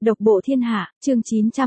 Độc bộ thiên hạ, chương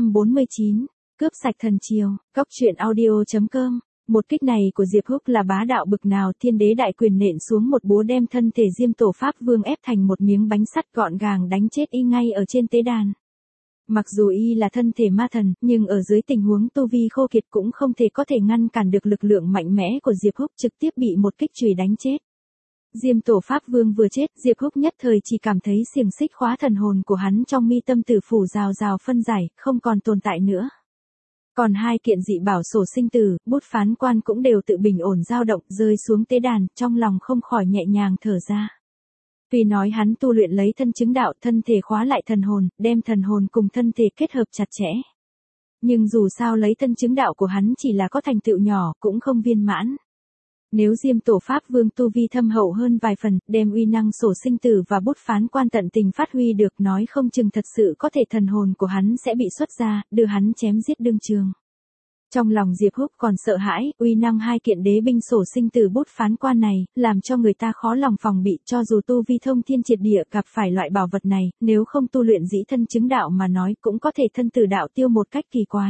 949, cướp sạch thần triều, Cóc truyện audio.com. Một kích này của Diệp Húc là bá đạo bực nào, thiên đế đại quyền nện xuống một búa đem thân thể Diêm Tổ Pháp Vương ép thành một miếng bánh sắt, gọn gàng đánh chết y ngay ở trên tế đàn. Mặc dù y là thân thể ma thần, nhưng ở dưới tình huống tu vi khô kiệt cũng không thể ngăn cản được lực lượng mạnh mẽ của Diệp Húc, trực tiếp bị một kích chùy đánh chết. Diêm Tổ Pháp Vương vừa chết, Diệp Húc nhất thời chỉ cảm thấy xiềng xích khóa thần hồn của hắn trong mi tâm tử phủ rào rào phân giải, không còn tồn tại nữa. Còn hai kiện dị bảo sổ sinh tử, bút phán quan cũng đều tự bình ổn dao động, rơi xuống tế đàn, trong lòng không khỏi nhẹ nhàng thở ra. Vì nói hắn tu luyện lấy thân chứng đạo, thân thể khóa lại thần hồn, đem thần hồn cùng thân thể kết hợp chặt chẽ. Nhưng dù sao lấy thân chứng đạo của hắn chỉ là có thành tựu nhỏ, cũng không viên mãn. Nếu Diêm Tổ Pháp Vương tu vi thâm hậu hơn vài phần, đem uy năng sổ sinh tử và bút phán quan tận tình phát huy được, nói không chừng thật sự có thể thần hồn của hắn sẽ bị xuất ra, đưa hắn chém giết đương trường. Trong lòng Diệp Húc còn sợ hãi, uy năng hai kiện đế binh sổ sinh tử bút phán quan này, làm cho người ta khó lòng phòng bị, cho dù tu vi thông thiên triệt địa gặp phải loại bảo vật này, nếu không tu luyện dĩ thân chứng đạo mà nói cũng có thể thân tử đạo tiêu một cách kỳ quái.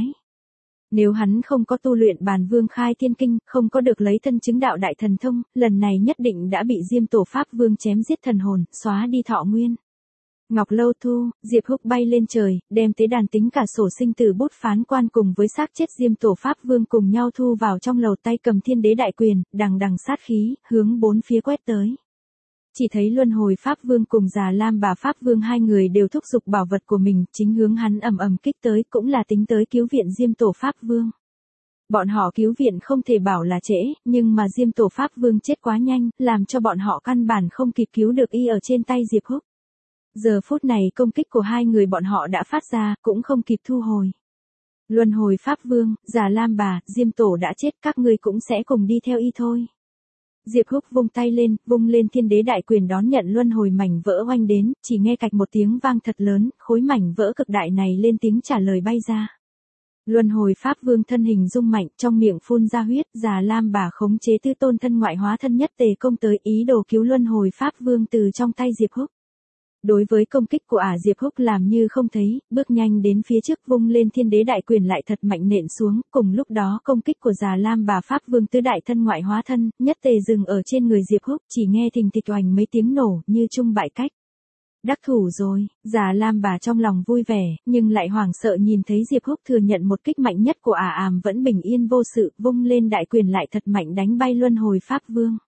Nếu hắn không có tu luyện Bàn Vương Khai Thiên Kinh, không có được lấy thân chứng đạo đại thần thông, lần này nhất định đã bị Diêm Tổ Pháp Vương chém giết thần hồn, xóa đi thọ nguyên. Ngọc Lâu Thu, Diệp Húc bay lên trời, đem tế đàn tính cả sổ sinh tử bút phán quan cùng với xác chết Diêm Tổ Pháp Vương cùng nhau thu vào trong lầu, tay cầm thiên đế đại quyền, đằng đằng sát khí, hướng bốn phía quét tới. Chỉ thấy Luân Hồi Pháp Vương cùng Già Lam Bà Pháp Vương hai người đều thúc giục bảo vật của mình, chính hướng hắn ầm ầm kích tới, cũng là tính tới cứu viện Diêm Tổ Pháp Vương. Bọn họ cứu viện không thể bảo là trễ, nhưng mà Diêm Tổ Pháp Vương chết quá nhanh, làm cho bọn họ căn bản không kịp cứu được y ở trên tay Diệp Húc. Giờ phút này công kích của hai người bọn họ đã phát ra, cũng không kịp thu hồi. Luân Hồi Pháp Vương, Già Lam Bà, Diêm Tổ đã chết, các ngươi cũng sẽ cùng đi theo y thôi. Diệp Húc vung tay lên, vung lên thiên đế đại quyền đón nhận luân hồi mảnh vỡ oanh đến, chỉ nghe cạch một tiếng vang thật lớn, khối mảnh vỡ cực đại này lên tiếng trả lời bay ra. Luân Hồi Pháp Vương thân hình rung mạnh, trong miệng phun ra huyết, Già Lam Bà khống chế tứ tôn thân ngoại hóa thân nhất tề công tới, ý đồ cứu Luân Hồi Pháp Vương từ trong tay Diệp Húc. Đối với công kích của Diệp Húc làm như không thấy, bước nhanh đến phía trước vung lên thiên đế đại quyền lại thật mạnh nện xuống, cùng lúc đó công kích của Già Lam Bà Pháp Vương tứ đại thân ngoại hóa thân, nhất tề dừng ở trên người Diệp Húc, chỉ nghe thình thịch oành mấy tiếng nổ, như trung bại cách. Đắc thủ rồi, Già Lam Bà trong lòng vui vẻ, nhưng lại hoảng sợ nhìn thấy Diệp Húc thừa nhận một kích mạnh nhất của ảm vẫn bình yên vô sự, vung lên đại quyền lại thật mạnh đánh bay Luân Hồi Pháp Vương.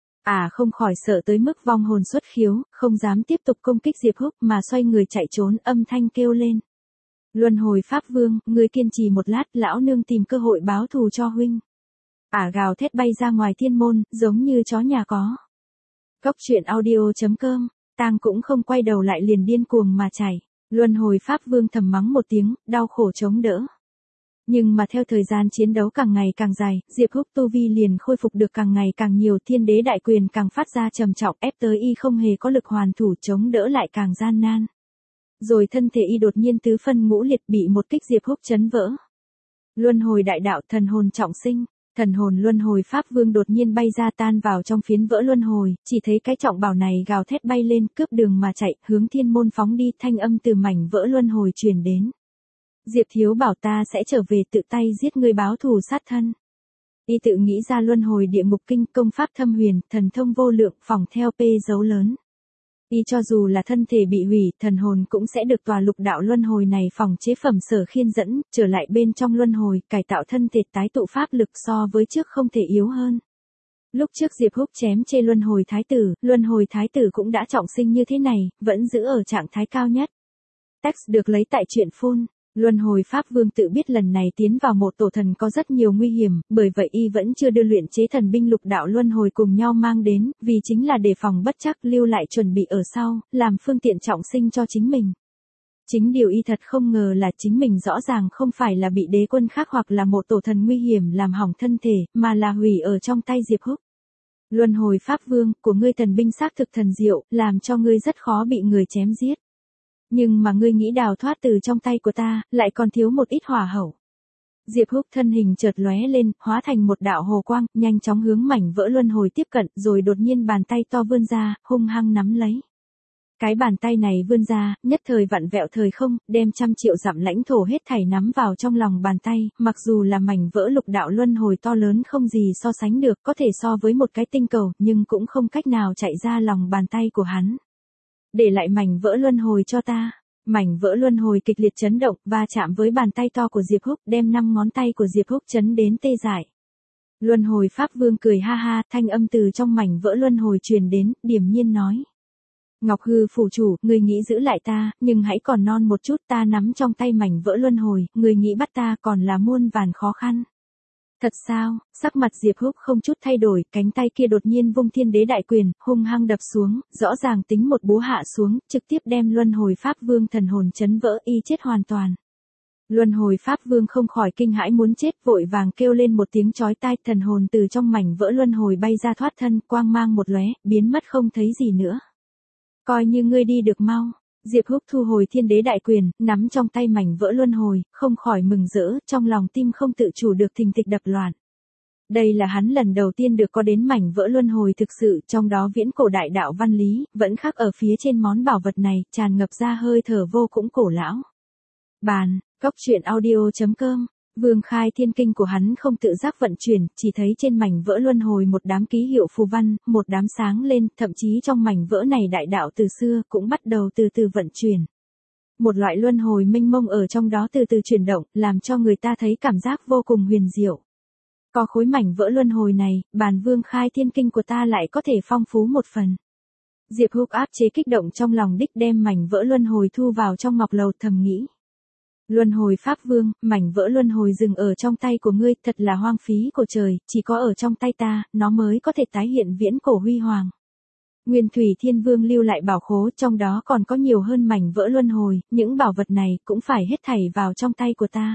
Không khỏi sợ tới mức vong hồn xuất khiếu, không dám tiếp tục công kích Diệp Húc mà xoay người chạy trốn, âm thanh kêu lên. Luân Hồi Pháp Vương, ngươi kiên trì một lát, lão nương tìm cơ hội báo thù cho huynh. Gào thét bay ra ngoài thiên môn, giống như chó nhà có. Cóc truyện audio.com, Tang cũng không quay đầu lại liền điên cuồng mà chạy. Luân Hồi Pháp Vương thầm mắng một tiếng, đau khổ chống đỡ. Nhưng mà theo thời gian chiến đấu càng ngày càng dài, Diệp Húc tu vi liền khôi phục được càng ngày càng nhiều, thiên đế đại quyền càng phát ra trầm trọng, ép tới y không hề có lực hoàn thủ, chống đỡ lại càng gian nan. Rồi thân thể y đột nhiên tứ phân ngũ liệt, bị một kích Diệp Húc chấn vỡ. Luân hồi đại đạo, thần hồn trọng sinh, thần hồn Luân Hồi Pháp Vương đột nhiên bay ra tan vào trong phiến vỡ luân hồi, chỉ thấy cái trọng bảo này gào thét bay lên, cướp đường mà chạy, hướng thiên môn phóng đi, thanh âm từ mảnh vỡ luân hồi truyền đến. Diệp thiếu bảo ta sẽ trở về tự tay giết ngươi báo thù sát thân. Y tự nghĩ ra luân hồi địa ngục kinh, công pháp thâm huyền, thần thông vô lượng, phỏng theo P dấu lớn. Y cho dù là thân thể bị hủy, thần hồn cũng sẽ được tòa lục đạo luân hồi này phỏng chế phẩm sở khiên dẫn, trở lại bên trong luân hồi, cải tạo thân thể tái tụ pháp lực so với trước không thể yếu hơn. Lúc trước Diệp Húc chém chê luân hồi thái tử cũng đã trọng sinh như thế này, vẫn giữ ở trạng thái cao nhất. Text được lấy tại truyện phun. Luân Hồi Pháp Vương tự biết lần này tiến vào một tổ thần có rất nhiều nguy hiểm, bởi vậy y vẫn chưa đưa luyện chế thần binh lục đạo luân hồi cùng nhau mang đến, vì chính là đề phòng bất trắc, lưu lại chuẩn bị ở sau, làm phương tiện trọng sinh cho chính mình. Chính điều y thật không ngờ là chính mình rõ ràng không phải là bị đế quân khác hoặc là một tổ thần nguy hiểm làm hỏng thân thể, mà là hủy ở trong tay Diệp Húc. Luân Hồi Pháp Vương, của ngươi thần binh xác thực thần diệu, làm cho ngươi rất khó bị người chém giết. Nhưng mà ngươi nghĩ đào thoát từ trong tay của ta, lại còn thiếu một ít hỏa hậu. Diệp Húc thân hình chợt lóe lên, hóa thành một đạo hồ quang, nhanh chóng hướng mảnh vỡ luân hồi tiếp cận, rồi đột nhiên bàn tay to vươn ra, hung hăng nắm lấy. Cái bàn tay này vươn ra, nhất thời vặn vẹo thời không, đem 100 triệu dặm lãnh thổ hết thảy nắm vào trong lòng bàn tay, mặc dù là mảnh vỡ lục đạo luân hồi to lớn không gì so sánh được, có thể so với một cái tinh cầu, nhưng cũng không cách nào chạy ra lòng bàn tay của hắn. Để lại mảnh vỡ luân hồi cho ta. Mảnh vỡ luân hồi kịch liệt chấn động, và chạm với bàn tay to của Diệp Húc, đem 5 ngón tay của Diệp Húc chấn đến tê dại. Luân hồi Pháp Vương cười ha ha, thanh âm từ trong mảnh vỡ luân hồi truyền đến, điềm nhiên nói. Ngọc Hư phủ chủ, người nghĩ giữ lại ta, nhưng hãy còn non một chút, ta nắm trong tay mảnh vỡ luân hồi, người nghĩ bắt ta còn là muôn vàn khó khăn. Thật sao? Sắc mặt Diệp Húc không chút thay đổi, cánh tay kia đột nhiên vung thiên đế đại quyền, hung hăng đập xuống, rõ ràng tính một búa hạ xuống, trực tiếp đem luân hồi Pháp Vương thần hồn chấn vỡ y chết hoàn toàn. Luân hồi Pháp Vương không khỏi kinh hãi muốn chết, vội vàng kêu lên một tiếng chói tai, thần hồn từ trong mảnh vỡ luân hồi bay ra thoát thân, quang mang một lóe, biến mất không thấy gì nữa. Coi như ngươi đi được mau. Diệp Húc thu hồi thiên đế đại quyền, nắm trong tay mảnh vỡ luân hồi, không khỏi mừng rỡ, trong lòng tim không tự chủ được thình thịch đập loạn. Đây là hắn lần đầu tiên được có đến mảnh vỡ luân hồi thực sự, trong đó viễn cổ đại đạo văn lý, vẫn khắc ở phía trên món bảo vật này, tràn ngập ra hơi thở vô cùng cổ lão. Bàn, góc truyện audio.com. Vương khai thiên kinh của hắn không tự giác vận chuyển, chỉ thấy trên mảnh vỡ luân hồi một đám ký hiệu phù văn, một đám sáng lên, thậm chí trong mảnh vỡ này đại đạo từ xưa cũng bắt đầu từ từ vận chuyển. Một loại luân hồi mênh mông ở trong đó từ từ chuyển động, làm cho người ta thấy cảm giác vô cùng huyền diệu. Có khối mảnh vỡ luân hồi này, bàn vương khai thiên kinh của ta lại có thể phong phú một phần. Diệp Húc áp chế kích động trong lòng đích đem mảnh vỡ luân hồi thu vào trong ngọc lầu thầm nghĩ. Luân hồi Pháp Vương, mảnh vỡ luân hồi dừng ở trong tay của ngươi, thật là hoang phí của trời, chỉ có ở trong tay ta, nó mới có thể tái hiện viễn cổ huy hoàng. Nguyên Thủy Thiên Vương lưu lại bảo khố, trong đó còn có nhiều hơn mảnh vỡ luân hồi, những bảo vật này cũng phải hết thảy vào trong tay của ta.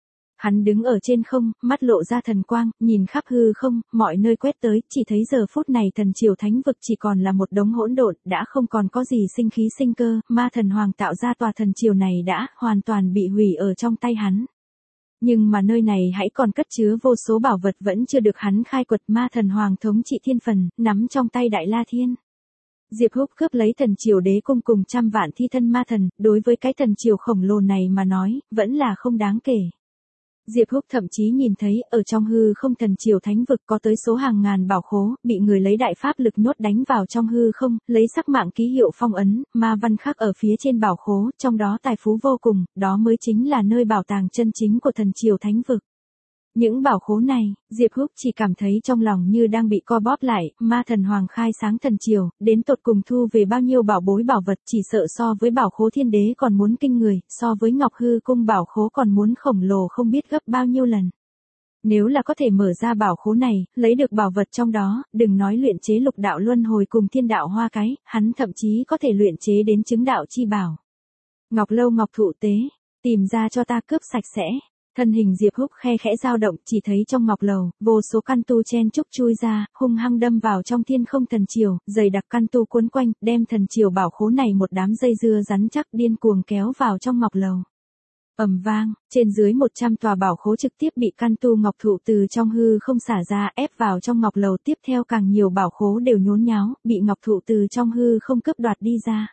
Hắn đứng ở trên không, mắt lộ ra thần quang, nhìn khắp hư không, mọi nơi quét tới, chỉ thấy giờ phút này thần triều thánh vực chỉ còn là một đống hỗn độn, đã không còn có gì sinh khí sinh cơ, ma thần hoàng tạo ra tòa thần triều này đã hoàn toàn bị hủy ở trong tay hắn. Nhưng mà nơi này hãy còn cất chứa vô số bảo vật vẫn chưa được hắn khai quật, ma thần hoàng thống trị thiên phần, nắm trong tay Đại La Thiên. Diệp Húc cướp lấy thần triều đế cung cùng 100 vạn thi thân ma thần, đối với cái thần triều khổng lồ này mà nói, vẫn là không đáng kể. Diệp Húc thậm chí nhìn thấy, ở trong hư không thần triều thánh vực có tới số hàng ngàn bảo khố, bị người lấy đại pháp lực nhốt đánh vào trong hư không, lấy sắc mạng ký hiệu phong ấn, ma văn khắc ở phía trên bảo khố, trong đó tài phú vô cùng, đó mới chính là nơi bảo tàng chân chính của thần triều thánh vực. Những bảo khố này, Diệp Húc chỉ cảm thấy trong lòng như đang bị co bóp lại, ma thần hoàng khai sáng thần triều, đến tột cùng thu về bao nhiêu bảo bối bảo vật, chỉ sợ so với bảo khố thiên đế còn muốn kinh người, so với Ngọc Hư cung bảo khố còn muốn khổng lồ không biết gấp bao nhiêu lần. Nếu là có thể mở ra bảo khố này, lấy được bảo vật trong đó, đừng nói luyện chế lục đạo luân hồi cùng thiên đạo hoa cái, hắn thậm chí có thể luyện chế đến chứng đạo chi bảo. Ngọc lâu ngọc thụ tế, tìm ra cho ta cướp sạch sẽ. Thân hình Diệp Húc khe khẽ dao động, chỉ thấy trong ngọc lầu, vô số căn tu chen chúc chui ra, hung hăng đâm vào trong thiên không thần triều, dày đặc căn tu cuốn quanh, đem thần triều bảo khố này một đám dây dưa rắn chắc điên cuồng kéo vào trong ngọc lầu. Ầm vang, trên dưới 100 tòa bảo khố trực tiếp bị căn tu ngọc thụ từ trong hư không xả ra, ép vào trong ngọc lầu, tiếp theo càng nhiều bảo khố đều nhốn nháo, bị ngọc thụ từ trong hư không cướp đoạt đi ra.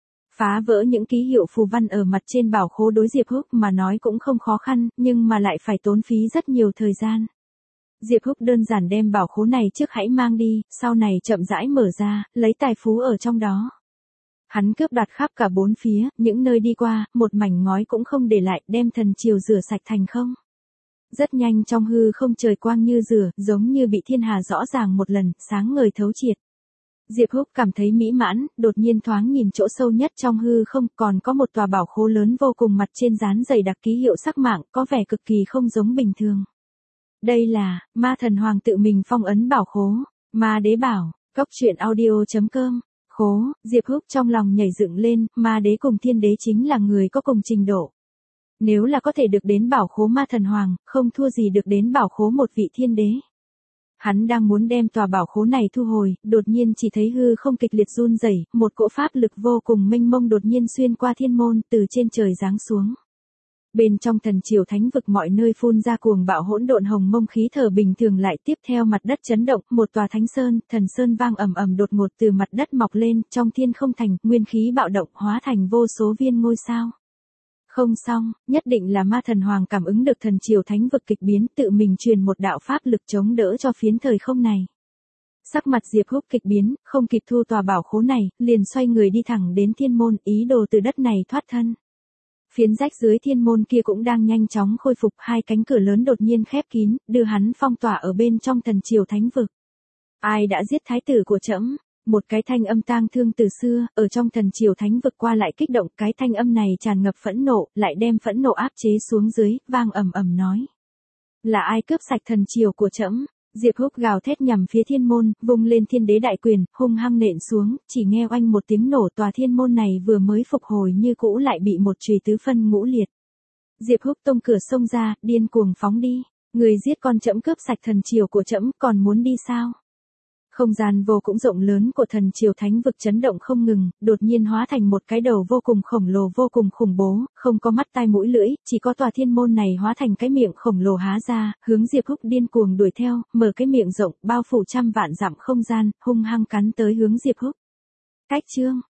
Phá vỡ những ký hiệu phù văn ở mặt trên bảo khố đối Diệp Húc mà nói cũng không khó khăn, nhưng mà lại phải tốn phí rất nhiều thời gian. Diệp Húc đơn giản đem bảo khố này trước hãy mang đi, sau này chậm rãi mở ra, lấy tài phú ở trong đó. Hắn cướp đoạt khắp cả bốn phía, những nơi đi qua, một mảnh ngói cũng không để lại, đem thần triều rửa sạch thành không. Rất nhanh trong hư không trời quang như rửa, giống như bị thiên hà rõ ràng một lần, sáng ngời thấu triệt. Diệp Húc cảm thấy mỹ mãn, đột nhiên thoáng nhìn chỗ sâu nhất trong hư không, còn có một tòa bảo khố lớn vô cùng, mặt trên dán dày đặc ký hiệu sắc mạng, có vẻ cực kỳ không giống bình thường. Đây là, ma thần hoàng tự mình phong ấn bảo khố, ma đế bảo, góc truyện audio.com. Khố, Diệp Húc trong lòng nhảy dựng lên, ma đế cùng thiên đế chính là người có cùng trình độ. Nếu là có thể được đến bảo khố ma thần hoàng, không thua gì được đến bảo khố một vị thiên đế. Hắn đang muốn đem tòa bảo khố này thu hồi, đột nhiên chỉ thấy hư không kịch liệt run rẩy, một cỗ pháp lực vô cùng mênh mông đột nhiên xuyên qua thiên môn, từ trên trời giáng xuống. Bên trong thần triều thánh vực mọi nơi phun ra cuồng bạo hỗn độn hồng mông khí thở bình thường lại tiếp theo mặt đất chấn động, một tòa thánh sơn, thần sơn vang ầm ầm đột ngột từ mặt đất mọc lên, trong thiên không thành, nguyên khí bạo động hóa thành vô số viên ngôi sao. Không xong, nhất định là ma thần hoàng cảm ứng được thần triều thánh vực kịch biến, tự mình truyền một đạo pháp lực chống đỡ cho phiến thời không này. Sắc mặt Diệp Húc kịch biến, không kịp thu tòa bảo khố này, liền xoay người đi thẳng đến thiên môn, ý đồ từ đất này thoát thân. Phiến rách dưới thiên môn kia cũng đang nhanh chóng khôi phục, hai cánh cửa lớn đột nhiên khép kín, đưa hắn phong tỏa ở bên trong thần triều thánh vực. Ai đã giết thái tử của trẫm? Một cái thanh âm tang thương từ xưa, ở trong thần triều thánh vực qua lại kích động, cái thanh âm này tràn ngập phẫn nộ, lại đem phẫn nộ áp chế xuống dưới, vang ầm ầm nói. Là ai cướp sạch thần triều của trẫm? Diệp Húc gào thét nhằm phía thiên môn, vung lên thiên đế đại quyền, hung hăng nện xuống, chỉ nghe oanh một tiếng nổ, tòa thiên môn này vừa mới phục hồi như cũ lại bị một chùy tứ phân ngũ liệt. Diệp Húc tung cửa xông ra, điên cuồng phóng đi. Người giết con trẫm cướp sạch thần triều của trẫm, còn muốn đi sao? Không gian vô cũng rộng lớn của thần triều thánh vực chấn động không ngừng, đột nhiên hóa thành một cái đầu vô cùng khổng lồ vô cùng khủng bố, không có mắt tai mũi lưỡi, chỉ có tòa thiên môn này hóa thành cái miệng khổng lồ há ra, hướng Diệp Húc điên cuồng đuổi theo, mở cái miệng rộng, bao phủ trăm vạn dặm không gian, hung hăng cắn tới hướng Diệp Húc. Cách chương